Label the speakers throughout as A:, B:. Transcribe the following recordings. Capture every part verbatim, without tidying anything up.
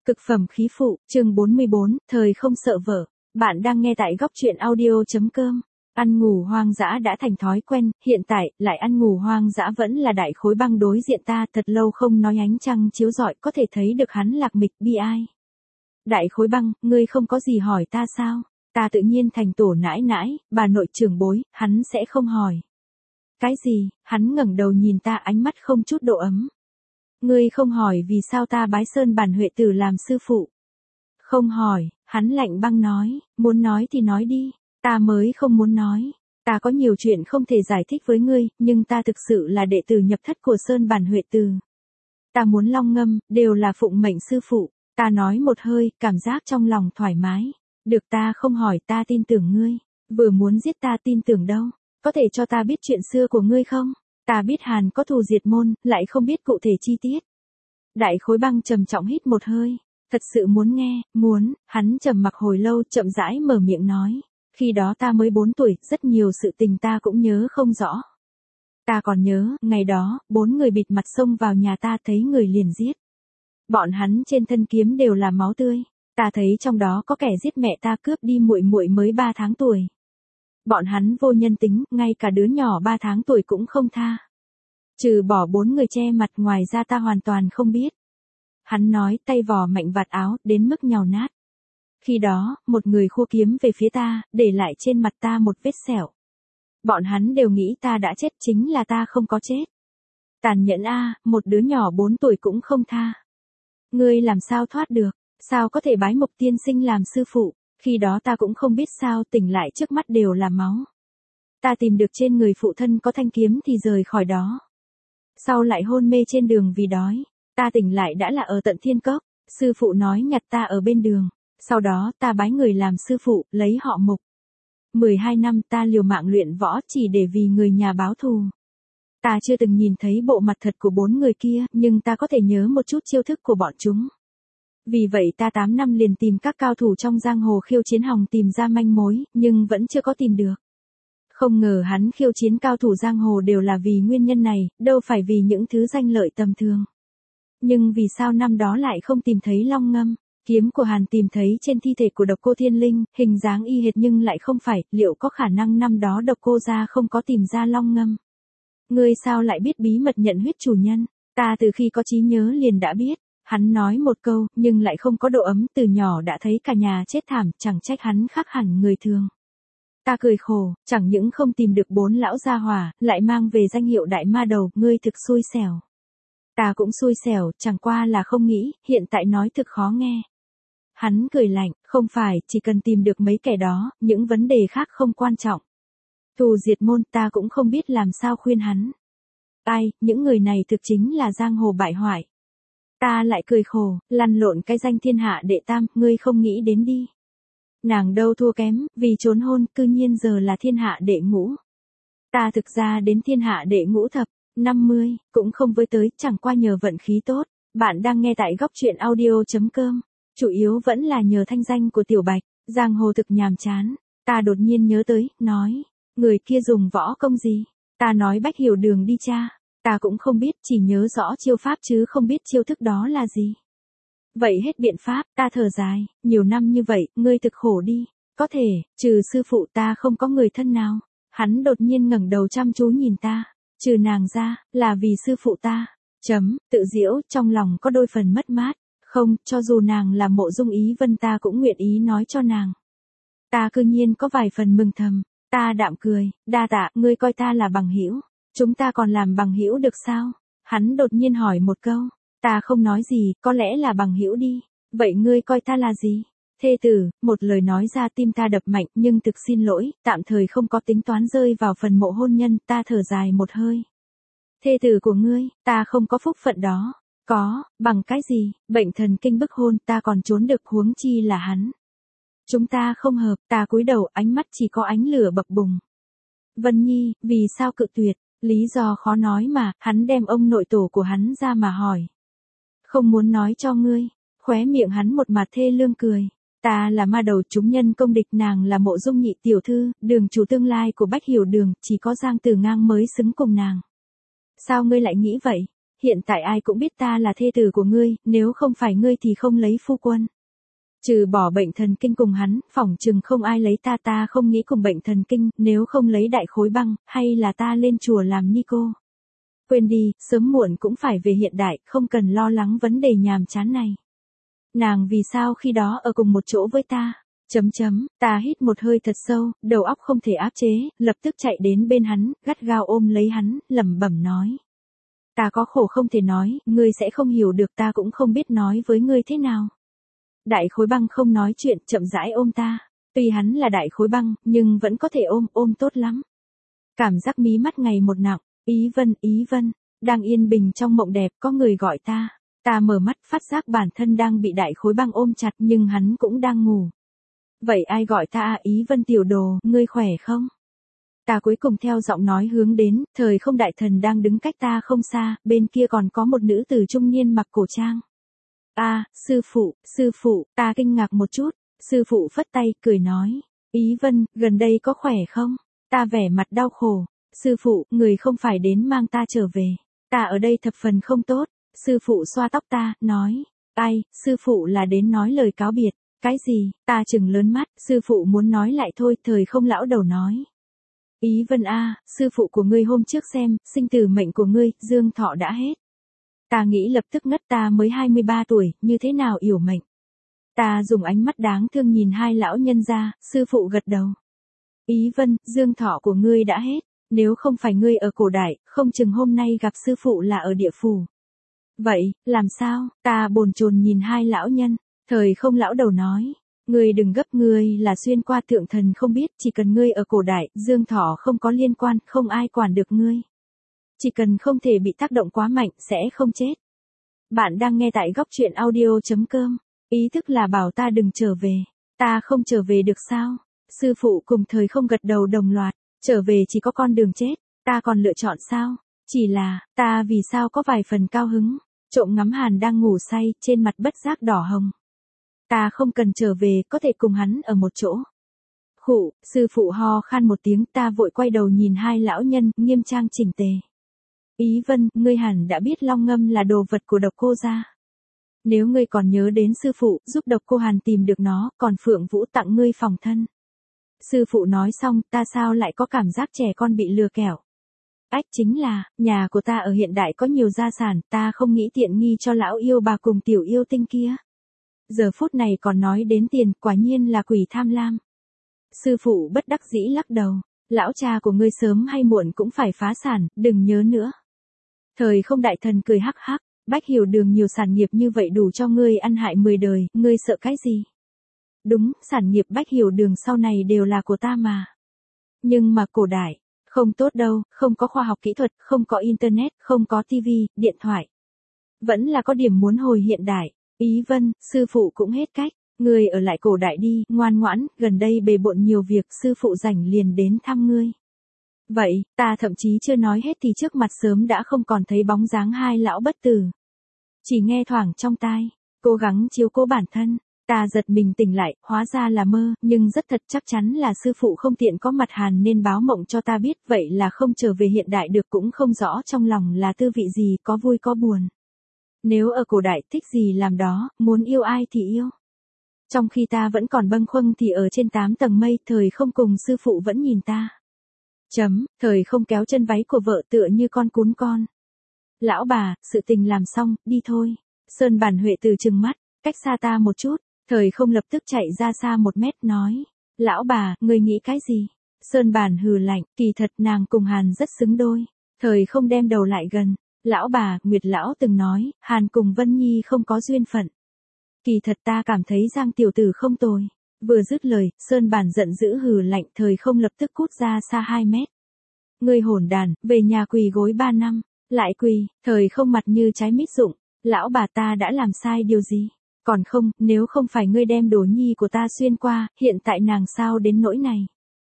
A: Cực phẩm khí phụ, chương bốn mươi bốn, thời không sợ vợ. Bạn đang nghe tại góc truyện audio.com. Ăn ngủ hoang dã đã thành thói quen, hiện tại, lại ăn ngủ hoang dã vẫn là đại khối băng đối diện ta, thật lâu không nói ánh trăng chiếu rọi có thể thấy được hắn lạc mịch bi ai. Đại khối băng, ngươi không có gì hỏi ta sao? Ta tự nhiên thành tổ nãi nãi, bà nội trưởng bối, hắn sẽ không hỏi. Cái gì? Hắn ngẩng đầu nhìn ta, ánh mắt không chút độ ấm. Ngươi không hỏi vì sao ta bái Sơn Bản Huệ Tử làm sư phụ. Không hỏi, hắn lạnh băng nói, muốn nói thì nói đi, ta mới không muốn nói. Ta có nhiều chuyện không thể giải thích với ngươi, nhưng ta thực sự là đệ tử nhập thất của Sơn Bản Huệ Tử. Ta muốn long ngâm, đều là phụng mệnh sư phụ. Ta nói một hơi, cảm giác trong lòng thoải mái. Được, ta không hỏi, ta tin tưởng ngươi. Vừa muốn giết ta tin tưởng đâu. Có thể cho ta biết chuyện xưa của ngươi không? Ta biết Hàn có thù diệt môn, lại không biết cụ thể chi tiết. Đại khối băng trầm trọng hít một hơi. Thật sự muốn nghe, muốn, hắn trầm mặc hồi lâu, chậm rãi mở miệng nói. Khi đó ta mới bốn tuổi, rất nhiều sự tình ta cũng nhớ không rõ. Ta còn nhớ, ngày đó, bốn người bịt mặt xông vào nhà ta, thấy người liền giết. Bọn hắn trên thân kiếm đều là máu tươi. Ta thấy trong đó có kẻ giết mẹ ta, cướp đi muội muội mới ba tháng tuổi. Bọn hắn vô nhân tính, ngay cả đứa nhỏ ba tháng tuổi cũng không tha. Trừ bỏ bốn người che mặt, ngoài ra ta hoàn toàn không biết. Hắn nói, tay vò mạnh vạt áo, đến mức nhàu nát. Khi đó, một người khua kiếm về phía ta, để lại trên mặt ta một vết sẹo. Bọn hắn đều nghĩ ta đã chết, chính là ta không có chết. Tàn nhẫn a, một đứa nhỏ bốn tuổi cũng không tha. Ngươi làm sao thoát được, sao có thể bái Mộc tiên sinh làm sư phụ? Khi đó ta cũng không biết sao, tỉnh lại trước mắt đều là máu. Ta tìm được trên người phụ thân có thanh kiếm thì rời khỏi đó. Sau lại hôn mê trên đường vì đói. Ta tỉnh lại đã là ở tận Thiên Cốc. Sư phụ nói nhặt ta ở bên đường. Sau đó ta bái người làm sư phụ, lấy họ Mục. mười hai năm ta liều mạng luyện võ chỉ để vì người nhà báo thù. Ta chưa từng nhìn thấy bộ mặt thật của bốn người kia, nhưng ta có thể nhớ một chút chiêu thức của bọn chúng. Vì vậy ta tám năm liền tìm các cao thủ trong giang hồ khiêu chiến hòng tìm ra manh mối, nhưng vẫn chưa có tìm được. Không ngờ hắn khiêu chiến cao thủ giang hồ đều là vì nguyên nhân này, đâu phải vì những thứ danh lợi tầm thường. Nhưng vì sao năm đó lại không tìm thấy long ngâm? Kiếm của Hàn tìm thấy trên thi thể của Độc Cô Thiên Linh, hình dáng y hệt nhưng lại không phải, liệu có khả năng năm đó Độc Cô gia không có tìm ra long ngâm? Ngươi sao lại biết bí mật nhận huyết chủ nhân? Ta từ khi có trí nhớ liền đã biết. Hắn nói một câu, nhưng lại không có độ ấm, từ nhỏ đã thấy cả nhà chết thảm, chẳng trách hắn khác hẳn người thường. Ta cười khổ, chẳng những không tìm được bốn lão gia hỏa, lại mang về danh hiệu đại ma đầu, ngươi thực xui xẻo. Ta cũng xui xẻo, chẳng qua là không nghĩ, hiện tại nói thực khó nghe. Hắn cười lạnh, không phải, chỉ cần tìm được mấy kẻ đó, những vấn đề khác không quan trọng. Thù diệt môn, ta cũng không biết làm sao khuyên hắn. Ai, những người này thực chính là giang hồ bại hoại. Ta lại cười khổ, lăn lộn cái danh thiên hạ đệ tam, ngươi không nghĩ đến đi. Nàng đâu thua kém, vì trốn hôn, cư nhiên giờ là thiên hạ đệ ngũ. Ta thực ra đến thiên hạ đệ ngũ thập, năm mươi, cũng không với tới, chẳng qua nhờ vận khí tốt. Bạn đang nghe tại góc truyện audio.com, chủ yếu vẫn là nhờ thanh danh của Tiểu Bạch, giang hồ thực nhàm chán. Ta đột nhiên nhớ tới, nói, người kia dùng võ công gì? Ta nói Bách Hiểu Đường đi cha. Ta cũng không biết, chỉ nhớ rõ chiêu pháp chứ không biết chiêu thức đó là gì. Vậy hết biện pháp, ta thở dài, nhiều năm như vậy, ngươi thực khổ đi. Có thể, trừ sư phụ ta không có người thân nào. Hắn đột nhiên ngẩng đầu chăm chú nhìn ta. Trừ nàng ra, là vì sư phụ ta. Chấm, tự giễu, trong lòng có đôi phần mất mát. Không, cho dù nàng là Mộ Dung Ý Vân ta cũng nguyện ý nói cho nàng. Ta cư nhiên có vài phần mừng thầm. Ta đạm cười, đa tạ, ngươi coi ta là bằng hữu. Chúng ta còn làm bằng hữu được sao? Hắn đột nhiên hỏi một câu. Ta không nói gì, có lẽ là bằng hữu đi. Vậy ngươi coi ta là gì? Thê tử, một lời nói ra tim ta đập mạnh, nhưng thực xin lỗi, tạm thời không có tính toán rơi vào phần mộ hôn nhân, ta thở dài một hơi. Thê tử của ngươi, ta không có phúc phận đó. Có, bằng cái gì? Bệnh thần kinh bức hôn, ta còn trốn được, huống chi là hắn. Chúng ta không hợp, ta cúi đầu, ánh mắt chỉ có ánh lửa bập bùng. Vân Nhi, vì sao cự tuyệt? Lý do khó nói mà, hắn đem ông nội tổ của hắn ra mà hỏi. Không muốn nói cho ngươi, khóe miệng hắn một mặt thê lương cười. Ta là ma đầu chúng nhân công địch, nàng là Mộ Dung nhị tiểu thư, đường chủ tương lai của Bách Hiểu Đường, chỉ có Giang Tử Ngang mới xứng cùng nàng. Sao ngươi lại nghĩ vậy? hiện tại ai cũng biết ta là thê tử của ngươi, nếu không phải ngươi thì không lấy phu quân. Trừ bỏ bệnh thần kinh cùng hắn, phỏng chừng không ai lấy ta ta không nghĩ cùng bệnh thần kinh, nếu không lấy đại khối băng, hay là ta lên chùa làm ni cô. Quên đi, sớm muộn cũng phải về hiện đại, không cần lo lắng vấn đề nhàm chán này. Nàng vì sao khi đó ở cùng một chỗ với ta? Chấm chấm, ta hít một hơi thật sâu, đầu óc không thể áp chế, lập tức chạy đến bên hắn, gắt gao ôm lấy hắn, lẩm bẩm nói. Ta có khổ không thể nói, ngươi sẽ không hiểu được, ta cũng không biết nói với ngươi thế nào. Đại khối băng không nói chuyện, chậm rãi ôm ta. Tuy hắn là đại khối băng, nhưng vẫn có thể ôm, ôm tốt lắm. Cảm giác mí mắt ngày một nặng, Ý Vân, Ý Vân, đang yên bình trong mộng đẹp, có người gọi ta. Ta mở mắt, phát giác bản thân đang bị đại khối băng ôm chặt, nhưng hắn cũng đang ngủ. Vậy ai gọi ta à? Ý Vân tiểu đồ, ngươi khỏe không? Ta cuối cùng theo giọng nói hướng đến, thời không đại thần đang đứng cách ta không xa, bên kia còn có một nữ tử trung niên mặc cổ trang. A, à, sư phụ, sư phụ, ta kinh ngạc một chút, sư phụ phất tay, cười nói. Ý Vân, gần đây có khỏe không? Ta vẻ mặt đau khổ. Sư phụ, người không phải đến mang ta trở về. Ta ở đây thập phần không tốt. Sư phụ xoa tóc ta, nói. Ai, sư phụ là đến nói lời cáo biệt. Cái gì? Ta chừng lớn mắt, sư phụ muốn nói lại thôi, thời không lão đầu nói. Ý Vân a, à, sư phụ của ngươi hôm trước xem, sinh tử mệnh của ngươi, dương thọ đã hết. Ta nghĩ lập tức ngất, ta mới hai mươi ba tuổi, như thế nào yểu mệnh. Ta dùng ánh mắt đáng thương nhìn hai lão nhân ra, sư phụ gật đầu. Ý Vân, dương thọ của ngươi đã hết, nếu không phải ngươi ở cổ đại, không chừng hôm nay gặp sư phụ là ở địa phủ. Vậy, làm sao? Ta bồn chồn nhìn hai lão nhân, thời không lão đầu nói. Ngươi đừng gấp, ngươi là xuyên qua thượng thần không biết, chỉ cần ngươi ở cổ đại, dương thọ không có liên quan, không ai quản được ngươi. Chỉ cần không thể bị tác động quá mạnh, sẽ không chết. Bạn đang nghe tại góc truyện audio.com. Ý thức là bảo ta đừng trở về. Ta không trở về được sao? Sư phụ cùng thời không gật đầu đồng loạt. Trở về chỉ có con đường chết. Ta còn lựa chọn sao? Chỉ là, ta vì sao có vài phần cao hứng. Trộm ngắm Hàn đang ngủ say, trên mặt bất giác đỏ hồng. Ta không cần trở về, có thể cùng hắn ở một chỗ. Khụ, sư phụ ho khan một tiếng, ta vội quay đầu nhìn hai lão nhân, nghiêm trang chỉnh tề. Ý Vân, ngươi hẳn đã biết long ngâm là đồ vật của độc cô gia. Nếu ngươi còn nhớ đến sư phụ, giúp độc cô Hàn tìm được nó, còn Phượng Vũ tặng ngươi phòng thân. Sư phụ nói xong, ta sao lại có cảm giác trẻ con bị lừa kẻo. Ách chính là, nhà của ta ở hiện đại có nhiều gia sản, ta không nghĩ tiện nghi cho lão yêu bà cùng tiểu yêu tinh kia. Giờ phút này còn nói đến tiền, quả nhiên là quỷ tham lam. Sư phụ bất đắc dĩ lắc đầu, lão cha của ngươi sớm hay muộn cũng phải phá sản, đừng nhớ nữa. Thời không đại thần cười hắc hắc, Bách Hiểu Đường nhiều sản nghiệp như vậy đủ cho ngươi ăn hại mười đời, ngươi sợ cái gì? Đúng, sản nghiệp Bách Hiểu Đường sau này đều là của ta mà. Nhưng mà cổ đại, không tốt đâu, không có khoa học kỹ thuật, không có internet, không có tivi, điện thoại. Vẫn là có điểm muốn hồi hiện đại. Ý Vân, sư phụ cũng hết cách, ngươi ở lại cổ đại đi, ngoan ngoãn, gần đây bề bộn nhiều việc, sư phụ rảnh liền đến thăm ngươi. Vậy, ta thậm chí chưa nói hết thì trước mặt sớm đã không còn thấy bóng dáng hai lão bất tử. Chỉ nghe thoảng trong tai, cố gắng chiếu cố bản thân, ta giật mình tỉnh lại, hóa ra là mơ, nhưng rất thật chắc chắn là sư phụ không tiện có mặt Hàn nên báo mộng cho ta biết, vậy là không trở về hiện đại được, cũng không rõ trong lòng là tư vị gì, có vui có buồn. Nếu ở cổ đại thích gì làm đó, muốn yêu ai thì yêu. Trong khi ta vẫn còn bâng khuâng thì ở trên tám tầng mây, thời không cùng sư phụ vẫn nhìn ta. Chấm, thời không kéo chân váy của vợ tựa như con cún con. Lão bà, sự tình làm xong, đi thôi. Sơn Bản Huệ từ trừng mắt, cách xa ta một chút, thời không lập tức chạy ra xa một mét nói. Lão bà, người nghĩ cái gì? Sơn Bản hừ lạnh, kỳ thật nàng cùng Hàn rất xứng đôi. Thời không đem đầu lại gần. Lão bà, Nguyệt lão từng nói, Hàn cùng Vân Nhi không có duyên phận. Kỳ thật ta cảm thấy Giang tiểu tử không tồi. Vừa dứt lời, Sơn Bản giận dữ hừ lạnh, thời không lập tức cút ra xa hai mét. Ngươi hỗn đàn, về nhà quỳ gối ba năm, lại quỳ, thời không mặt như trái mít rụng. Lão bà, ta đã làm sai điều gì? Còn không, nếu không phải ngươi đem đồ nhi của ta xuyên qua, hiện tại nàng sao đến nỗi này?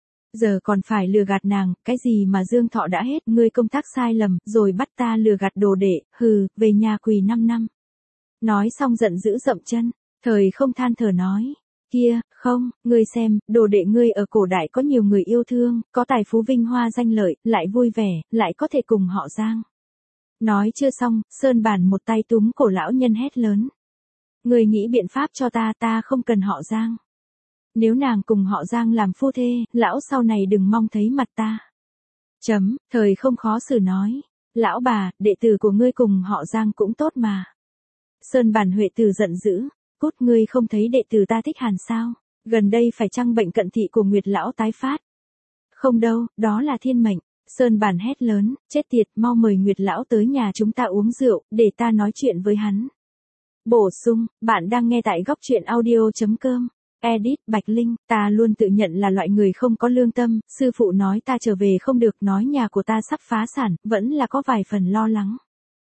A: Giờ còn phải lừa gạt nàng, cái gì mà dương thọ đã hết, ngươi công tác sai lầm, rồi bắt ta lừa gạt đồ đệ, hừ, về nhà quỳ năm năm. Nói xong giận dữ dậm chân, thời không than thở nói. Kia, không, ngươi xem, đồ đệ ngươi ở cổ đại có nhiều người yêu thương, có tài phú vinh hoa danh lợi, lại vui vẻ, lại có thể cùng họ Giang. Nói chưa xong, Sơn Bản một tay túm cổ lão nhân hét lớn. Người nghĩ biện pháp cho ta, ta không cần họ Giang. Nếu nàng cùng họ Giang làm phu thê, lão sau này đừng mong thấy mặt ta. Chấm, thời không khó xử nói. Lão bà, đệ tử của ngươi cùng họ Giang cũng tốt mà. Sơn Bản Huệ Tử giận dữ. Cút, ngươi không thấy đệ tử ta thích Hàn sao? Gần đây phải chăng bệnh cận thị của Nguyệt lão tái phát? Không đâu, đó là thiên mệnh. Sơn Bản hét lớn, chết tiệt, mau mời Nguyệt lão tới nhà chúng ta uống rượu, để ta nói chuyện với hắn. Bổ sung, bạn đang nghe tại góc truyện audio.com. Edit, Bạch Linh, ta luôn tự nhận là loại người không có lương tâm, sư phụ nói ta trở về không được, nói nhà của ta sắp phá sản, vẫn là có vài phần lo lắng.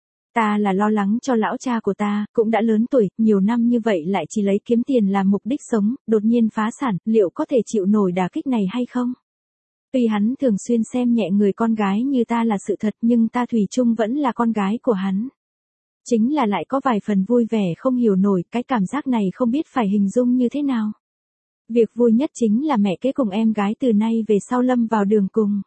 A: Ta là lo lắng cho lão cha của ta, cũng đã lớn tuổi, nhiều năm như vậy lại chỉ lấy kiếm tiền làm mục đích sống, đột nhiên phá sản, liệu có thể chịu nổi đả kích này hay không? Tuy hắn thường xuyên xem nhẹ người con gái như ta là sự thật, nhưng ta thủy chung vẫn là con gái của hắn. Chính là lại có vài phần vui vẻ không hiểu nổi, cái cảm giác này không biết phải hình dung như thế nào. Việc vui nhất chính là mẹ kế cùng em gái từ nay về sau lâm vào đường cùng.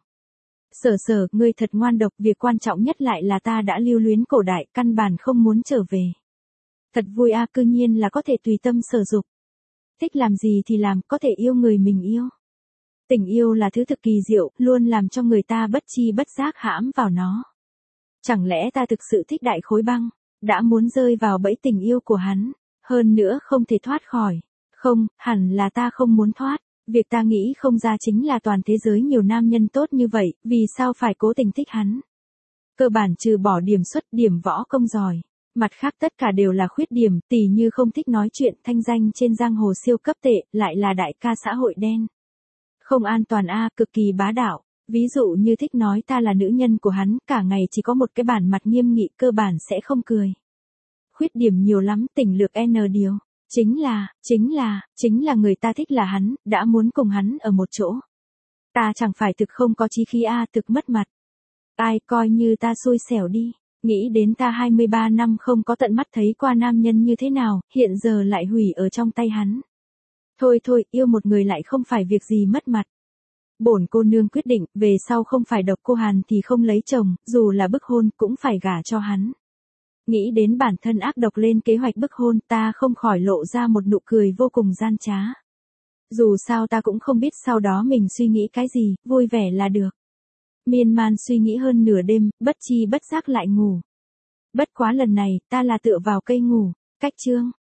A: Sở sở, ngươi thật ngoan độc, việc quan trọng nhất lại là ta đã lưu luyến cổ đại, căn bản không muốn trở về. Thật vui a, cư nhiên là có thể tùy tâm sở dục. Thích làm gì thì làm, có thể yêu người mình yêu. Tình yêu là thứ thực kỳ diệu, luôn làm cho người ta bất chi bất giác hãm vào nó. Chẳng lẽ ta thực sự thích Đại Khối Băng, đã muốn rơi vào bẫy tình yêu của hắn, hơn nữa không thể thoát khỏi. Không, hẳn là ta không muốn thoát. Việc ta nghĩ không ra chính là toàn thế giới nhiều nam nhân tốt như vậy, vì sao phải cố tình thích hắn. Cơ bản trừ bỏ điểm xuất, điểm võ công giỏi. Mặt khác tất cả đều là khuyết điểm, tỉ như không thích nói chuyện, thanh danh trên giang hồ siêu cấp tệ, lại là đại ca xã hội đen. Không an toàn a, cực kỳ bá đạo. Ví dụ như thích nói ta là nữ nhân của hắn, cả ngày chỉ có một cái bản mặt nghiêm nghị, cơ bản sẽ không cười. Khuyết điểm nhiều lắm, tỉnh lược N điều. Chính là, chính là, chính là người ta thích là hắn, đã muốn cùng hắn ở một chỗ. Ta chẳng phải thực không có chí khí a, thực mất mặt. Ai, coi như ta xui xẻo đi. Nghĩ đến ta hai mươi ba năm không có tận mắt thấy qua nam nhân như thế nào, hiện giờ lại hủy ở trong tay hắn. Thôi thôi, yêu một người lại không phải việc gì mất mặt. Bổn cô nương quyết định, về sau không phải độc cô Hàn thì không lấy chồng, dù là bức hôn cũng phải gả cho hắn. Nghĩ đến bản thân ác độc lên kế hoạch bức hôn, ta không khỏi lộ ra một nụ cười vô cùng gian trá. Dù sao ta cũng không biết sau đó mình suy nghĩ cái gì, vui vẻ là được. Miên man suy nghĩ hơn nửa đêm, bất chi bất giác lại ngủ. Bất quá lần này, ta là tựa vào cây ngủ. Cách chương.